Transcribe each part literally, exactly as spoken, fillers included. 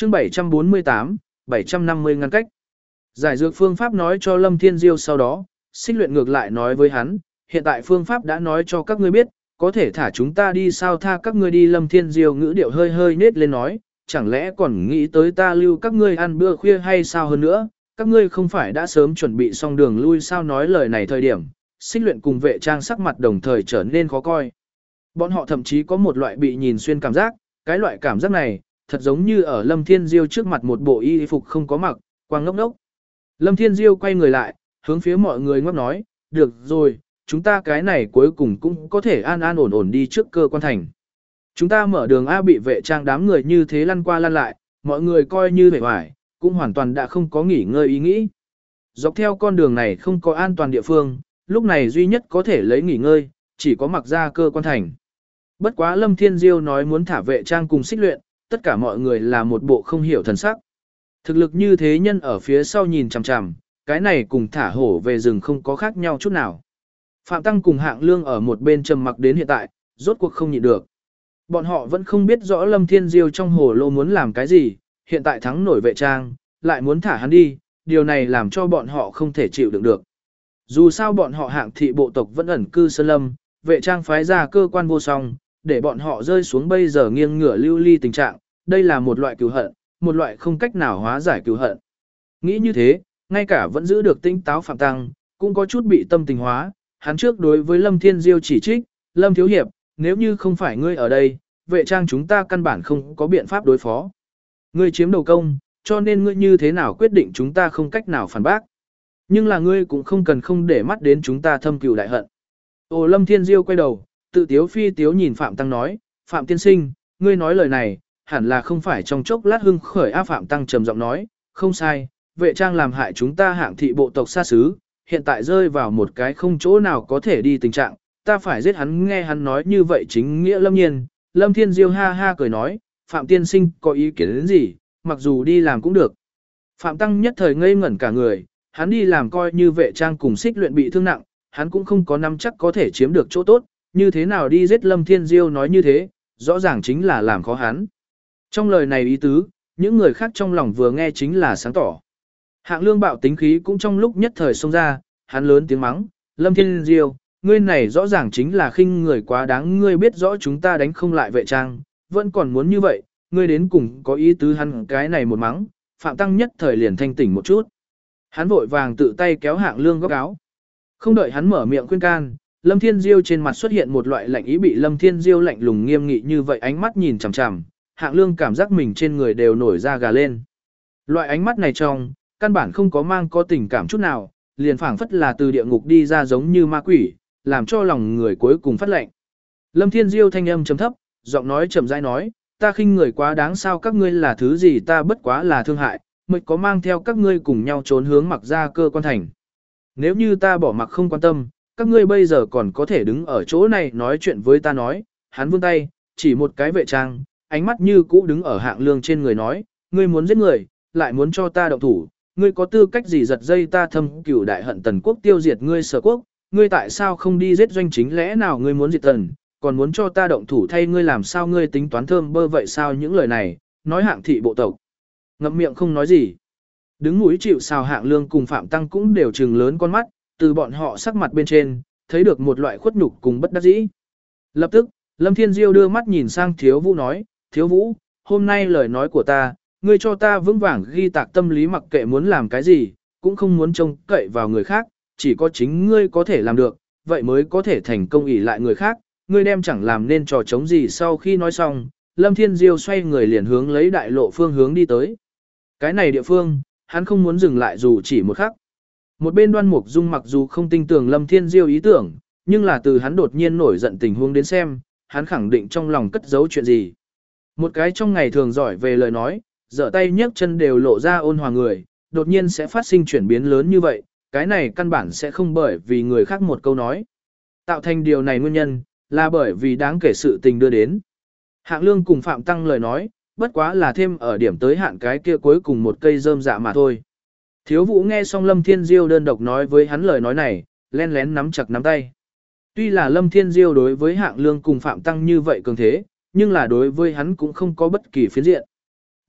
chương bảy trăm bốn mươi tám, bảy trăm năm mươi ngăn cách. Giải dược phương pháp nói cho Lâm Thiên Diêu sau đó, Xích Luyện ngược lại nói với hắn, hiện tại phương pháp đã nói cho các ngươi biết, có thể thả chúng ta đi sao tha các ngươi đi. Lâm Thiên Diêu ngữ điệu hơi hơi nết lên nói, chẳng lẽ còn nghĩ tới ta lưu các ngươi ăn bữa khuya hay sao hơn nữa, các ngươi không phải đã sớm chuẩn bị xong đường lui sao. Nói lời này thời điểm, Xích Luyện cùng Vệ Trang sắc mặt đồng thời trở nên khó coi. Bọn họ thậm chí có một loại bị nhìn xuyên cảm giác, cái loại cảm giác này, thật giống như ở Lâm Thiên Diêu trước mặt một bộ y phục không có mặc, quang ngốc ngốc. Lâm Thiên Diêu quay người lại, hướng phía mọi người ngóc nói, được rồi, chúng ta cái này cuối cùng cũng có thể an an ổn ổn đi trước cơ quan thành. Chúng ta mở đường A bị Vệ Trang đám người như thế lăn qua lăn lại, mọi người coi như vẻ hoài, cũng hoàn toàn đã không có nghỉ ngơi ý nghĩ. Dọc theo con đường này không có an toàn địa phương, lúc này duy nhất có thể lấy nghỉ ngơi, chỉ có mặc ra cơ quan thành. Bất quá Lâm Thiên Diêu nói muốn thả Vệ Trang cùng Xích Luyện, tất cả mọi người là một bộ không hiểu thần sắc. Thực lực như thế nhân ở phía sau nhìn chằm chằm, cái này cùng thả hổ về rừng không có khác nhau chút nào. Phạm Tăng cùng Hạng Lương ở một bên trầm mặc đến hiện tại, rốt cuộc không nhịn được. Bọn họ vẫn không biết rõ Lâm Thiên Diêu trong hồ lô muốn làm cái gì, hiện tại thắng nổi Vệ Trang, lại muốn thả hắn đi, điều này làm cho bọn họ không thể chịu đựng được. Dù sao bọn họ Hạng thị bộ tộc vẫn ẩn cư sơn lâm, Vệ Trang phái ra cơ quan vô song, để bọn họ rơi xuống bây giờ nghiêng ngửa lưu ly tình trạng, đây là một loại cừu hận, một loại không cách nào hóa giải cừu hận. Nghĩ như thế, ngay cả vẫn giữ được tinh táo Phạm Tăng, cũng có chút bị tâm tình hóa, hắn trước đối với Lâm Thiên Diêu chỉ trích, Lâm Thiếu Hiệp, nếu như không phải ngươi ở đây, Vệ Trang chúng ta căn bản không có biện pháp đối phó. Ngươi chiếm đầu công, cho nên ngươi như thế nào quyết định chúng ta không cách nào phản bác. Nhưng là ngươi cũng không cần không để mắt đến chúng ta thâm cừu đại hận. Ồ Lâm Thiên Diêu quay đầu, tự tiếu phi tiếu nhìn Phạm Tăng nói, Phạm tiên sinh, ngươi nói lời này, hẳn là không phải trong chốc lát hưng khởi. A Phạm Tăng trầm giọng nói, không sai, Vệ Trang làm hại chúng ta Hạng thị bộ tộc xa xứ, hiện tại rơi vào một cái không chỗ nào có thể đi tình trạng, ta phải giết hắn. Nghe hắn nói như vậy chính nghĩa lâm nhiên, Lâm Thiên Diêu ha ha cười nói, Phạm tiên sinh có ý kiến đến gì, mặc dù đi làm cũng được. Phạm Tăng nhất thời ngây ngẩn cả người, hắn đi làm coi như Vệ Trang cùng Xích Luyện bị thương nặng, hắn cũng không có nắm chắc có thể chiếm được chỗ tốt, như thế nào đi giết. Lâm Thiên Diêu nói như thế, rõ ràng chính là làm khó hắn. Trong lời này ý tứ, những người khác trong lòng vừa nghe chính là sáng tỏ. Hạng Lương bạo tính khí cũng trong lúc nhất thời xông ra, hắn lớn tiếng mắng, Lâm Thiên Diêu, ngươi này rõ ràng chính là khinh người quá đáng, ngươi biết rõ chúng ta đánh không lại Vệ Trang, vẫn còn muốn như vậy, ngươi đến cùng có ý tứ. Hắn cái này một mắng, Phạm Tăng nhất thời liền thanh tỉnh một chút. Hắn vội vàng tự tay kéo Hạng Lương góc áo. Không đợi hắn mở miệng khuyên can, Lâm Thiên Diêu trên mặt xuất hiện một loại lạnh ý, bị Lâm Thiên Diêu lạnh lùng nghiêm nghị như vậy ánh mắt nhìn chằm chằm, Hạng Lương cảm giác mình trên người đều nổi da gà lên. Loại ánh mắt này trong, căn bản không có mang có tình cảm chút nào, liền phảng phất là từ địa ngục đi ra giống như ma quỷ, làm cho lòng người cuối cùng phát lạnh. Lâm Thiên Diêu thanh âm trầm thấp, giọng nói chậm rãi nói, ta khinh người quá đáng sao, các ngươi là thứ gì, ta bất quá là thương hại, mới có mang theo các ngươi cùng nhau trốn hướng mặc ra cơ quan thành. Nếu như ta bỏ mặc không quan tâm, các ngươi bây giờ còn có thể đứng ở chỗ này nói chuyện với ta. Nói, hắn vươn tay, chỉ một cái Vệ Trang, ánh mắt như cũ đứng ở Hạng Lương trên người nói, ngươi muốn giết người, lại muốn cho ta động thủ, ngươi có tư cách gì giật dây ta thâm cửu đại hận Tần quốc tiêu diệt ngươi Sở quốc, ngươi tại sao không đi giết doanh chính, lẽ nào ngươi muốn diệt Tần, còn muốn cho ta động thủ thay ngươi, làm sao ngươi tính toán thơm bơ vậy sao? Những lời này, nói Hạng thị bộ tộc, ngậm miệng không nói gì. Đứng mũi chịu sào Hạng Lương cùng Phạm Tăng cũng đều trừng lớn con mắt, từ bọn họ sắc mặt bên trên, thấy được một loại khuất nhục cùng bất đắc dĩ. Lập tức, Lâm Thiên Diêu đưa mắt nhìn sang Thiếu Vũ nói, Thiếu Vũ, hôm nay lời nói của ta, ngươi cho ta vững vàng ghi tạc tâm lý, mặc kệ muốn làm cái gì, cũng không muốn trông cậy vào người khác, chỉ có chính ngươi có thể làm được, vậy mới có thể thành công ỷ lại người khác, ngươi đem chẳng làm nên trò chống gì. Sau khi nói xong, Lâm Thiên Diêu xoay người liền hướng lấy đại lộ phương hướng đi tới. Cái này địa phương, hắn không muốn dừng lại dù chỉ một khắc. Một bên Đoan Mục Dung mặc dù không tin tưởng Lâm Thiên Diêu ý tưởng, nhưng là từ hắn đột nhiên nổi giận tình huống đến xem, hắn khẳng định trong lòng cất giấu chuyện gì. Một cái trong ngày thường giỏi về lời nói, giở tay nhấc chân đều lộ ra ôn hòa người, đột nhiên sẽ phát sinh chuyển biến lớn như vậy, cái này căn bản sẽ không bởi vì người khác một câu nói. Tạo thành điều này nguyên nhân, là bởi vì đáng kể sự tình đưa đến. Hạng Lương cùng Phạm Tăng lời nói, bất quá là thêm ở điểm tới hạn cái kia cuối cùng một cây rơm dạ mà thôi. Thiếu Vũ nghe xong Lâm Thiên Diêu đơn độc nói với hắn lời nói này, len lén nắm chặt nắm tay. Tuy là Lâm Thiên Diêu đối với Hạng Lương cùng Phạm Tăng như vậy cường thế, nhưng là đối với hắn cũng không có bất kỳ phiến diện.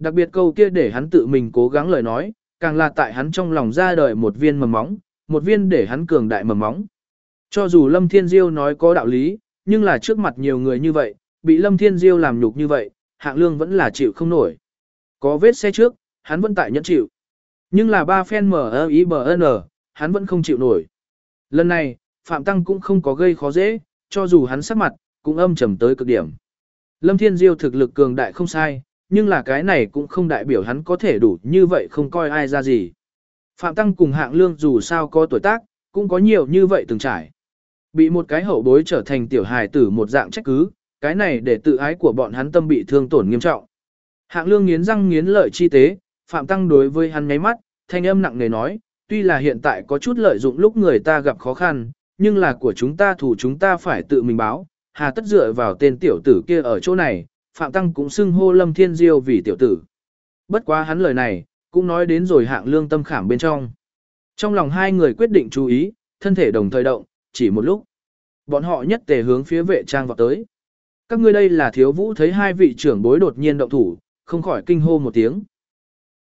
Đặc biệt câu kia để hắn tự mình cố gắng lời nói, càng là tại hắn trong lòng ra đời một viên mầm móng, một viên để hắn cường đại mầm móng. Cho dù Lâm Thiên Diêu nói có đạo lý, nhưng là trước mặt nhiều người như vậy, bị Lâm Thiên Diêu làm nhục như vậy, Hạng Lương vẫn là chịu không nổi. Có vết xe trước, hắn vẫn tại nhẫn chịu. Nhưng là ba phen M I B N, hắn vẫn không chịu nổi. Lần này, Phạm Tăng cũng không có gây khó dễ, cho dù hắn sắc mặt, cũng âm trầm tới cực điểm. Lâm Thiên Diêu thực lực cường đại không sai, nhưng là cái này cũng không đại biểu hắn có thể đủ như vậy không coi ai ra gì. Phạm Tăng cùng Hạng Lương dù sao có tuổi tác, cũng có nhiều như vậy từng trải. Bị một cái hậu bối trở thành tiểu hài tử một dạng trách cứ, cái này để tự ái của bọn hắn tâm bị thương tổn nghiêm trọng. Hạng Lương nghiến răng nghiến lợi chi tế, Phạm Tăng đối với hắn nháy mắt, thanh âm nặng nề nói, tuy là hiện tại có chút lợi dụng lúc người ta gặp khó khăn, nhưng là của chúng ta thủ chúng ta phải tự mình báo, hà tất dựa vào tên tiểu tử kia ở chỗ này, Phạm Tăng cũng xưng hô Lâm Thiên Diêu vì tiểu tử. Bất quá hắn lời này, cũng nói đến rồi Hạng Lương tâm khảm bên trong. Trong lòng hai người quyết định chú ý, thân thể đồng thời động, chỉ một lúc. Bọn họ nhất tề hướng phía vệ trang vào tới. Các ngươi đây là Thiếu Vũ thấy hai vị trưởng bối đột nhiên động thủ, không khỏi kinh hô một tiếng.